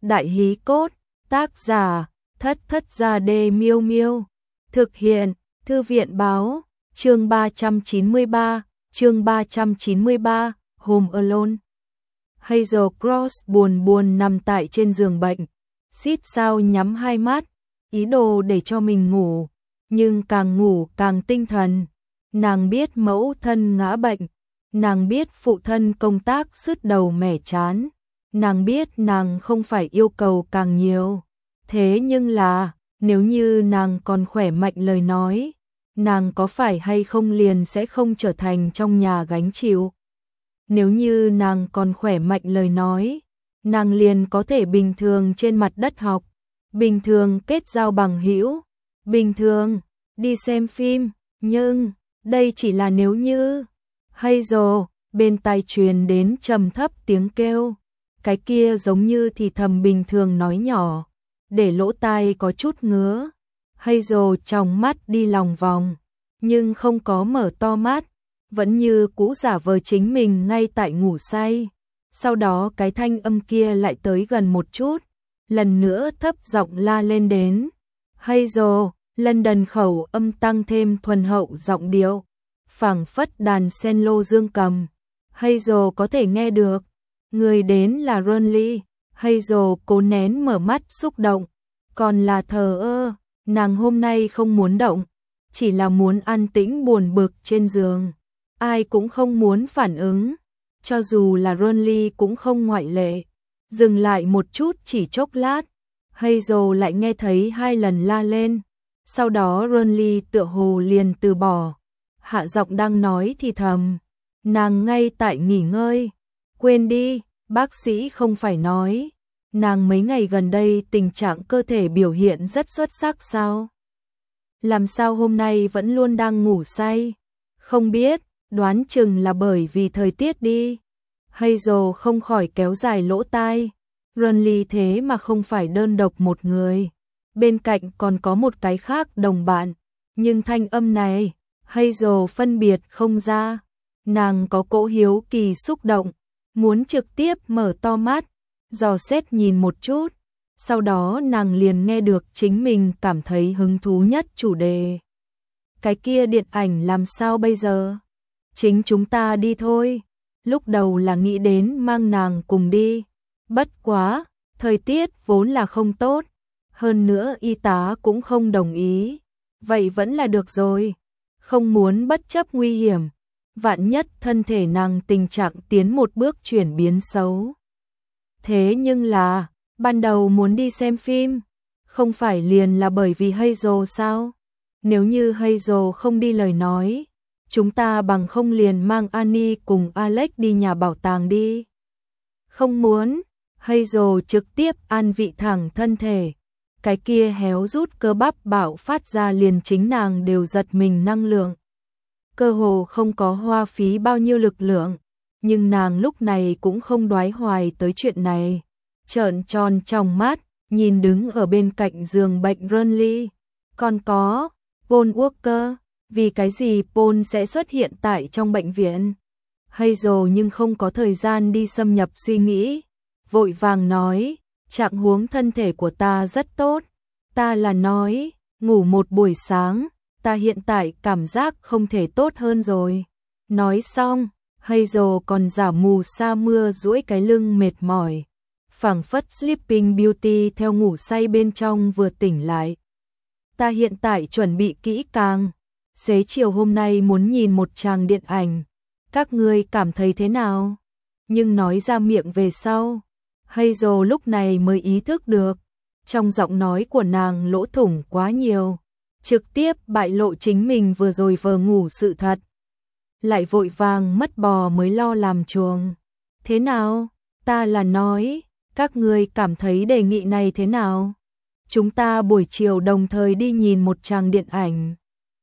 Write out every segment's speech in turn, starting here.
Đại hí cốt, tác giả, Thất Thất Gia Đê Miêu Miêu. Thực hiện, Thư viện báo, chương 393, Home Alone. Hazel Cross buồn buồn nằm tại trên giường bệnh, xít sao nhắm hai mắt, ý đồ để cho mình ngủ, nhưng càng ngủ càng tinh thần. Nàng biết mẫu thân ngã bệnh, nàng biết phụ thân công tác sứt đầu mẻ chán, nàng biết nàng không phải yêu cầu càng nhiều. Thế nhưng là, nếu như nàng còn khỏe mạnh lời nói, nàng có phải hay không liền sẽ không trở thành trong nhà gánh chịu. Nếu như nàng còn khỏe mạnh lời nói, nàng liền có thể bình thường trên mặt đất học, bình thường kết giao bằng hữu, bình thường đi xem phim, nhưng đây chỉ là nếu như. Hazel, bên tai truyền đến trầm thấp tiếng kêu, cái kia giống như thì thầm bình thường nói nhỏ, để lỗ tai có chút ngứa. Hazel trong mắt đi lòng vòng, nhưng không có mở to mắt, vẫn như cũ giả vờ chính mình ngay tại ngủ say. Sau đó cái thanh âm kia lại tới gần một chút, lần nữa thấp giọng la lên đến. Hazel, lần đần khẩu âm tăng thêm thuần hậu giọng điệu, phảng phất đàn cello dương cầm. Hazel có thể nghe được, người đến là Ronly. Hazel cố nén mở mắt xúc động, còn là thờ ơ, nàng hôm nay không muốn động, chỉ là muốn an tĩnh buồn bực trên giường. Ai cũng không muốn phản ứng, cho dù là Ronly cũng không ngoại lệ. Dừng lại một chút chỉ chốc lát, Hazel lại nghe thấy hai lần la lên. Sau đó Ronly tựa hồ liền từ bỏ, hạ giọng đang nói thì thầm, nàng ngay tại nghỉ ngơi. Quên đi, bác sĩ không phải nói nàng mấy ngày gần đây tình trạng cơ thể biểu hiện rất xuất sắc sao? Làm sao hôm nay vẫn luôn đang ngủ say? Không biết, đoán chừng là bởi vì thời tiết đi. Hazel không khỏi kéo dài lỗ tai. Ronly thế mà không phải đơn độc một người, bên cạnh còn có một cái khác đồng bạn, nhưng thanh âm này Hazel phân biệt không ra. Nàng có cỗ hiếu kỳ xúc động, muốn trực tiếp mở to mắt, dò xét nhìn một chút. Sau đó nàng liền nghe được chính mình cảm thấy hứng thú nhất chủ đề. Cái kia điện ảnh làm sao bây giờ? Chính chúng ta đi thôi. Lúc đầu là nghĩ đến mang nàng cùng đi. Bất quá, thời tiết vốn là không tốt. Hơn nữa y tá cũng không đồng ý. Vậy vẫn là được rồi. Không muốn bất chấp nguy hiểm. Vạn nhất thân thể nàng tình trạng tiến một bước chuyển biến xấu. Thế nhưng là, ban đầu muốn đi xem phim, không phải liền là bởi vì Hazel sao? Nếu như Hazel không đi lời nói, chúng ta bằng không liền mang Annie cùng Alex đi nhà bảo tàng đi. Không muốn, Hazel trực tiếp an vị thẳng thân thể. Cái kia héo rút cơ bắp bạo phát ra liền chính nàng đều giật mình năng lượng. Cơ hồ không có hoa phí bao nhiêu lực lượng, nhưng nàng lúc này cũng không đoái hoài tới chuyện này. Trợn tròn trong mắt, nhìn đứng ở bên cạnh giường bệnh Ronly. Còn có, Paul Walker, vì cái gì Paul sẽ xuất hiện tại trong bệnh viện? Hazel nhưng không có thời gian đi xâm nhập suy nghĩ. Vội vàng nói, trạng huống thân thể của ta rất tốt. Ta là nói, ngủ một buổi sáng, ta hiện tại cảm giác không thể tốt hơn rồi. Nói xong, Hazel còn giả mù sa mưa duỗi cái lưng mệt mỏi. Phảng phất Sleeping Beauty theo ngủ say bên trong vừa tỉnh lại. Ta hiện tại chuẩn bị kỹ càng. Xế chiều hôm nay muốn nhìn một tràng điện ảnh. Các ngươi cảm thấy thế nào? Nhưng nói ra miệng về sau, Hazel lúc này mới ý thức được. Trong giọng nói của nàng lỗ thủng quá nhiều. Trực tiếp bại lộ chính mình vừa rồi vờ ngủ sự thật. Lại vội vàng mất bò mới lo làm chuồng. Thế nào? Ta là nói, các ngươi cảm thấy đề nghị này thế nào? Chúng ta buổi chiều đồng thời đi nhìn một tràng điện ảnh.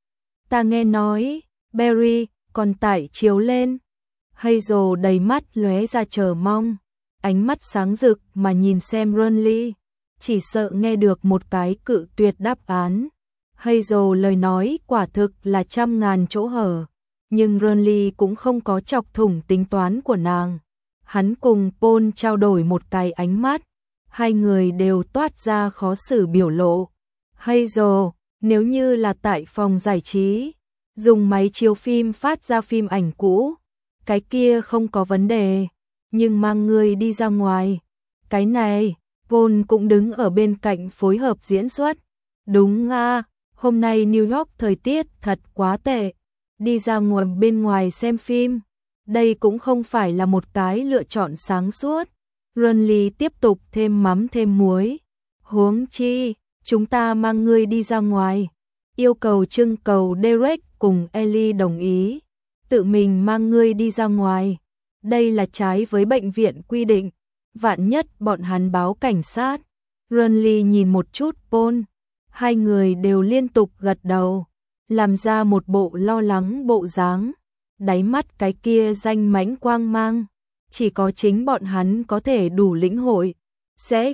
Ta nghe nói, Barry còn tải chiếu lên. Hazel đầy mắt lóe ra chờ mong, ánh mắt sáng rực mà nhìn xem Ronly, chỉ sợ nghe được một cái cự tuyệt đáp án. Hazel lời nói quả thực là trăm ngàn chỗ hở, nhưng Ronly cũng không có chọc thủng tính toán của nàng. Hắn cùng Paul trao đổi một cái ánh mắt, hai người đều toát ra khó xử biểu lộ. Hazel, nếu như là tại phòng giải trí, dùng máy chiếu phim phát ra phim ảnh cũ, cái kia không có vấn đề, nhưng mang người đi ra ngoài, cái này, Paul cũng đứng ở bên cạnh phối hợp diễn xuất. Đúng à, hôm nay New York thời tiết thật quá tệ, đi ra ngoài bên ngoài xem phim, đây cũng không phải là một cái lựa chọn sáng suốt. Ronly tiếp tục thêm mắm thêm muối. Huống chi, chúng ta mang ngươi đi ra ngoài. Yêu cầu trưng cầu Derek cùng Ellie đồng ý. Tự mình mang ngươi đi ra ngoài. Đây là trái với bệnh viện quy định. Vạn nhất bọn hắn báo cảnh sát. Ronly nhìn một chút Paul. Hai người đều liên tục gật đầu. Làm ra một bộ lo lắng bộ dáng. Đáy mắt cái kia danh mãnh quang mang. Chỉ có chính bọn hắn có thể đủ lĩnh hội. Sẽ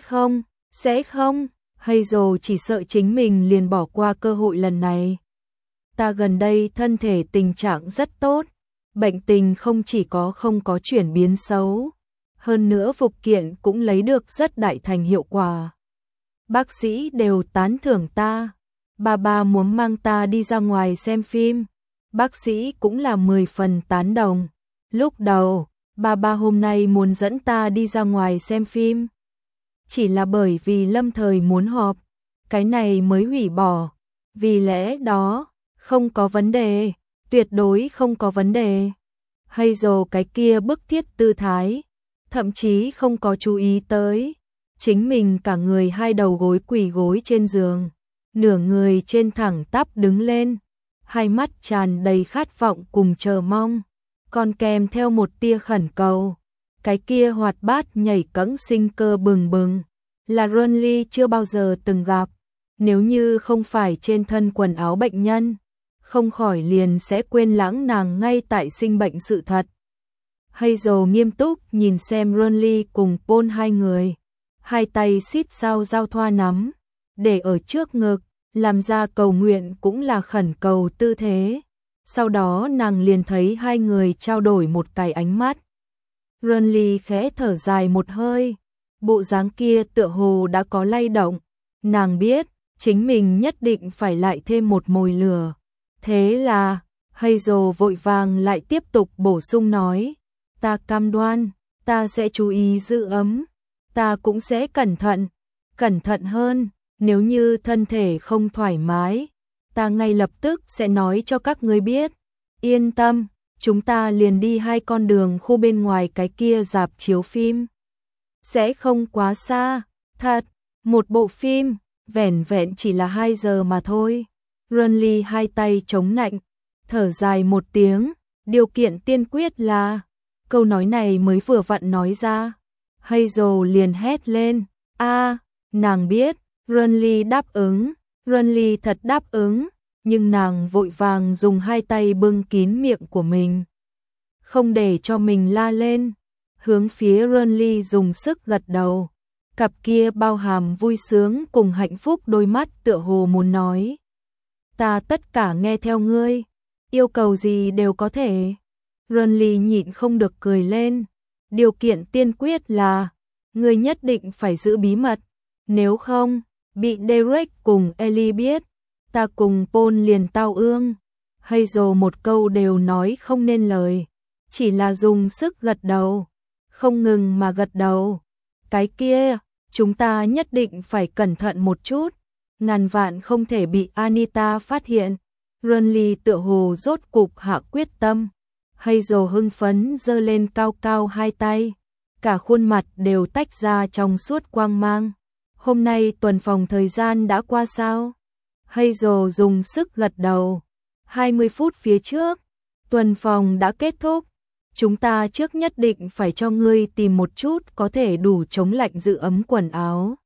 không, Hazel chỉ sợ chính mình liền bỏ qua cơ hội lần này. Ta gần đây thân thể tình trạng rất tốt, bệnh tình không chỉ không có chuyển biến xấu, hơn nữa phục kiện cũng lấy được rất đại thành hiệu quả. Bác sĩ đều tán thưởng ta, bà muốn mang ta đi ra ngoài xem phim, bác sĩ cũng là 10 phần tán đồng. Lúc đầu, bà hôm nay muốn dẫn ta đi ra ngoài xem phim. Chỉ là bởi vì lâm thời muốn họp, cái này mới hủy bỏ. Vì lẽ đó, không có vấn đề, tuyệt đối không có vấn đề. Hazel cái kia bức thiết tư thái, thậm chí không có chú ý tới. Chính mình cả người hai đầu gối quỳ gối trên giường, nửa người trên thẳng tắp đứng lên, hai mắt tràn đầy khát vọng cùng chờ mong, còn kèm theo một tia khẩn cầu. Cái kia hoạt bát nhảy cẫng sinh cơ bừng bừng, là Ronly chưa bao giờ từng gặp. Nếu như không phải trên thân quần áo bệnh nhân, không khỏi liền sẽ quên lãng nàng ngay tại sinh bệnh sự thật. Hazel nghiêm túc nhìn xem Ronly cùng Paul hai người, hai tay xít sao giao thoa nắm, để ở trước ngực, làm ra cầu nguyện cũng là khẩn cầu tư thế. Sau đó nàng liền thấy hai người trao đổi một cái ánh mắt. Ronly khẽ thở dài một hơi, bộ dáng kia tựa hồ đã có lay động, nàng biết, chính mình nhất định phải lại thêm một mồi lửa. Thế là, Hazel vội vàng lại tiếp tục bổ sung nói, ta cam đoan, ta sẽ chú ý giữ ấm, ta cũng sẽ cẩn thận hơn, nếu như thân thể không thoải mái, ta ngay lập tức sẽ nói cho các ngươi biết. Yên tâm, chúng ta liền đi hai con đường khu bên ngoài cái kia rạp chiếu phim. Sẽ không quá xa, thật, một bộ phim, vẻn vẹn chỉ là 2 giờ mà thôi. Ronly hai tay chống nạnh, thở dài một tiếng, điều kiện tiên quyết là, câu nói này mới vừa vặn nói ra. Hazel liền hét lên, nàng biết, Ronly đáp ứng, Ronly thật đáp ứng, nhưng nàng vội vàng dùng hai tay bưng kín miệng của mình, không để cho mình la lên, hướng phía Ronly dùng sức gật đầu. Cặp kia bao hàm vui sướng cùng hạnh phúc đôi mắt tựa hồ muốn nói, ta tất cả nghe theo ngươi, yêu cầu gì đều có thể. Ronly nhịn không được cười lên, điều kiện tiên quyết là, ngươi nhất định phải giữ bí mật, nếu không, bị Derek cùng Ellie biết, ta cùng Paul liền tao ương. Hazel một câu đều nói không nên lời, chỉ là dùng sức gật đầu, không ngừng mà gật đầu. Cái kia, chúng ta nhất định phải cẩn thận một chút, ngàn vạn không thể bị Anita phát hiện. Ronly tựa hồ rốt cục hạ quyết tâm. Hazel hưng phấn giơ lên cao cao hai tay, cả khuôn mặt đều tách ra trong suốt quang mang. Hôm nay tuần phòng thời gian đã qua sao? Hazel dùng sức gật đầu. 20 phút phía trước, tuần phòng đã kết thúc. Chúng ta trước nhất định phải cho ngươi tìm một chút có thể đủ chống lạnh giữ ấm quần áo.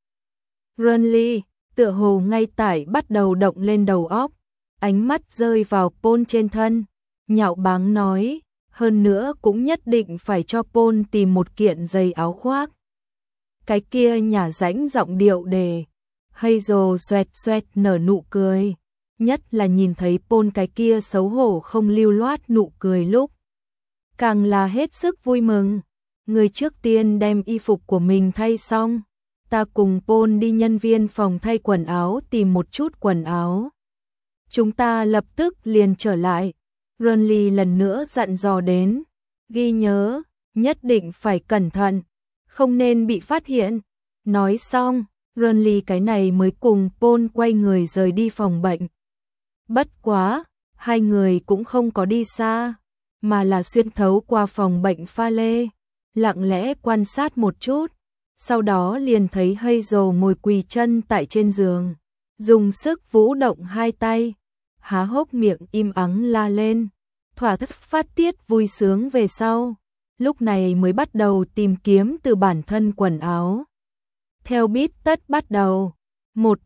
Ronly, tựa hồ ngay tại bắt đầu động lên đầu óc, ánh mắt rơi vào Paul trên thân, nhạo báng nói, hơn nữa cũng nhất định phải cho Paul tìm một kiện giày áo khoác. Cái kia nhả rãnh giọng điệu đề. Hazel xoẹt xoẹt nở nụ cười, nhất là nhìn thấy Paul cái kia xấu hổ không lưu loát nụ cười lúc, càng là hết sức vui mừng. Người trước tiên đem y phục của mình thay xong, ta cùng Paul đi nhân viên phòng thay quần áo tìm một chút quần áo. Chúng ta lập tức liền trở lại. Renly lần nữa dặn dò đến. Ghi nhớ, nhất định phải cẩn thận, không nên bị phát hiện. Nói xong, Renly cái này mới cùng Paul quay người rời đi phòng bệnh. Bất quá, hai người cũng không có đi xa, mà là xuyên thấu qua phòng bệnh pha lê, lặng lẽ quan sát một chút. Sau đó liền thấy Hazel ngồi quỳ chân tại trên giường, dùng sức vũ động hai tay, há hốc miệng im ắng la lên, thỏa thức phát tiết vui sướng về sau. Lúc này mới bắt đầu tìm kiếm từ bản thân quần áo. Theo bít tất bắt đầu, một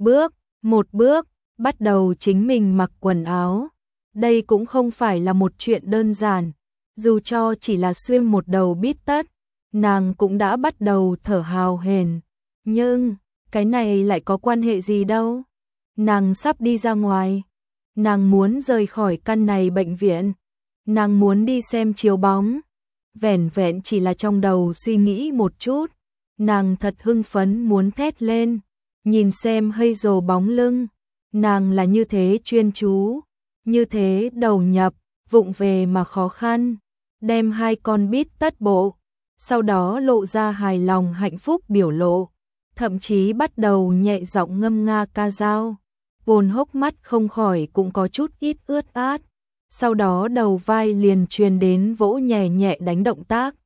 bước, bắt đầu chính mình mặc quần áo. Đây cũng không phải là một chuyện đơn giản, dù cho chỉ là xuyên một đầu bít tất, nàng cũng đã bắt đầu thở hào hển. Nhưng, cái này lại có quan hệ gì đâu? Nàng sắp đi ra ngoài, nàng muốn rời khỏi căn này bệnh viện, nàng muốn đi xem chiếu bóng. Vẻn vẹn chỉ là trong đầu suy nghĩ một chút, nàng thật hưng phấn muốn thét lên, nhìn xem Hazel bóng lưng, nàng là như thế chuyên chú, như thế đầu nhập, vụng về mà khó khăn, đem hai con bít tất bộ, sau đó lộ ra hài lòng hạnh phúc biểu lộ, thậm chí bắt đầu nhẹ giọng ngâm nga ca dao. Paul hốc mắt không khỏi cũng có chút ít ướt át. Sau đó đầu vai liền truyền đến vỗ nhẹ nhẹ đánh động tác.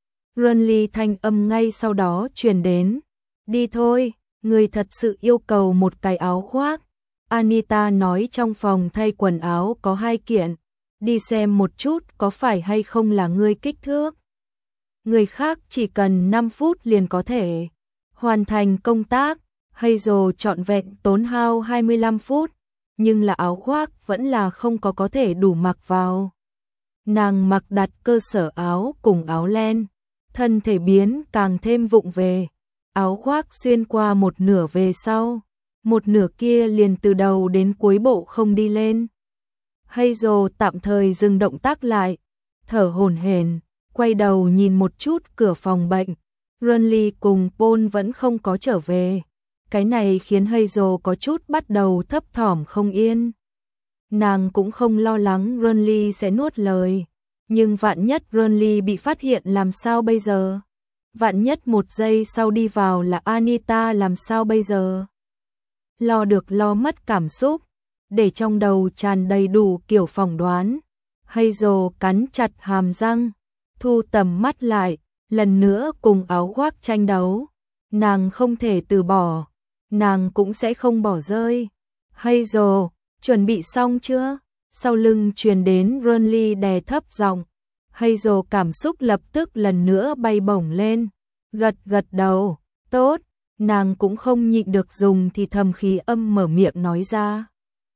Renly thanh âm ngay sau đó truyền đến. Đi thôi, người thật sự yêu cầu một cái áo khoác. Anita nói trong phòng thay quần áo có 2 kiện. Đi xem một chút có phải hay không là ngươi kích thước. Người khác chỉ cần 5 phút liền có thể hoàn thành công tác. Hazel trọn vẹn tốn hao 25 phút. Nhưng là áo khoác vẫn là không có thể đủ mặc vào. Nàng mặc đặt cơ sở áo cùng áo len, thân thể biến càng thêm vụng về. Áo khoác xuyên qua một nửa về sau, một nửa kia liền từ đầu đến cuối bộ không đi lên. Hazel tạm thời dừng động tác lại, thở hổn hển, quay đầu nhìn một chút cửa phòng bệnh. Renly cùng Paul vẫn không có trở về. Cái này khiến Hazel có chút bắt đầu thấp thỏm không yên. Nàng cũng không lo lắng Renly sẽ nuốt lời. Nhưng vạn nhất Renly bị phát hiện làm sao bây giờ? Vạn nhất một giây sau đi vào là Anita làm sao bây giờ? Lo được lo mất cảm xúc, để trong đầu tràn đầy đủ kiểu phỏng đoán. Hazel cắn chặt hàm răng, thu tầm mắt lại, lần nữa cùng áo khoác tranh đấu. Nàng không thể từ bỏ. Nàng cũng sẽ không bỏ rơi. Hazel, chuẩn bị xong chưa? Sau lưng truyền đến Renly đè thấp giọng. Hazel cảm xúc lập tức lần nữa bay bổng lên. Gật gật đầu. Tốt. Nàng cũng không nhịn được dùng thì thầm khí âm mở miệng nói ra.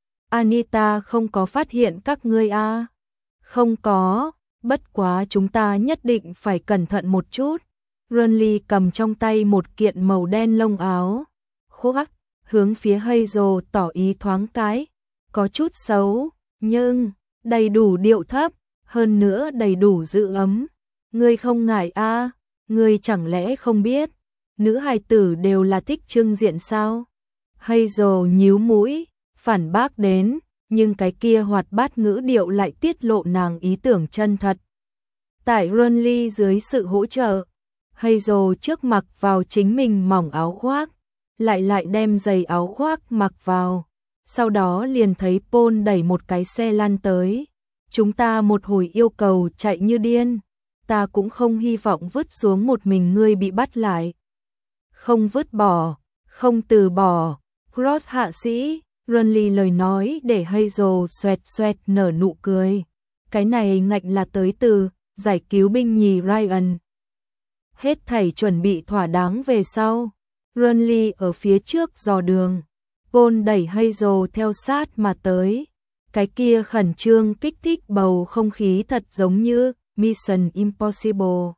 Anita không có phát hiện các ngươi à? Không có. Bất quá chúng ta nhất định phải cẩn thận một chút. Renly cầm trong tay một kiện màu đen lông áo. Khoác, hướng phía Hazel tỏ ý thoáng cái, có chút xấu, nhưng đầy đủ điệu thấp, hơn nữa đầy đủ giữ ấm. Ngươi không ngại a? Ngươi chẳng lẽ không biết, nữ hài tử đều là thích trưng diện sao? Hazel nhíu mũi, phản bác đến, nhưng cái kia hoạt bát ngữ điệu lại tiết lộ nàng ý tưởng chân thật. Tại Renly dưới sự hỗ trợ, Hazel trước mặc vào chính mình mỏng áo khoác, lại đem giày áo khoác mặc vào, sau đó liền thấy Paul đẩy một cái xe lăn tới. Chúng ta một hồi yêu cầu chạy như điên, ta cũng không hy vọng vứt xuống một mình ngươi bị bắt lại. Không vứt bỏ, không từ bỏ. Cross hạ sĩ, Renly lời nói để Hazel xoẹt xoẹt nở nụ cười. Cái này ngạnh là tới từ giải cứu binh nhì Ryan. Hết thảy chuẩn bị thỏa đáng về sau. Renly ở phía trước dò đường, Paul đẩy Hazel theo sát mà tới. Cái kia khẩn trương kích thích bầu không khí thật giống như Mission Impossible.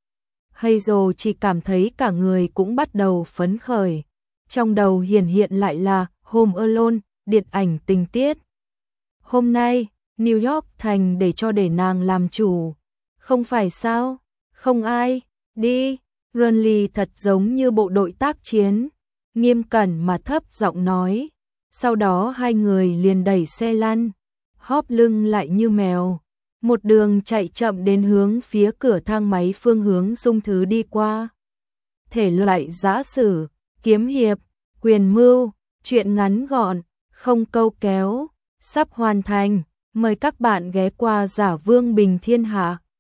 Hazel chỉ cảm thấy cả người cũng bắt đầu phấn khởi. Trong đầu hiện lại là Home Alone, điện ảnh tình tiết. Hôm nay, New York thành để nàng làm chủ. Không phải sao? Không ai, đi. Runly thật giống như bộ đội tác chiến, nghiêm cẩn mà thấp giọng nói. Sau đó hai người liền đẩy xe lăn, hóp lưng lại như mèo, một đường chạy chậm đến hướng phía cửa thang máy phương hướng Dung Thứ đi qua. Thể loại giã sử, kiếm hiệp, quyền mưu, truyện ngắn gọn, không câu kéo, sắp hoàn thành. Mời các bạn ghé qua Giả Vương Bình Thiên Hạ.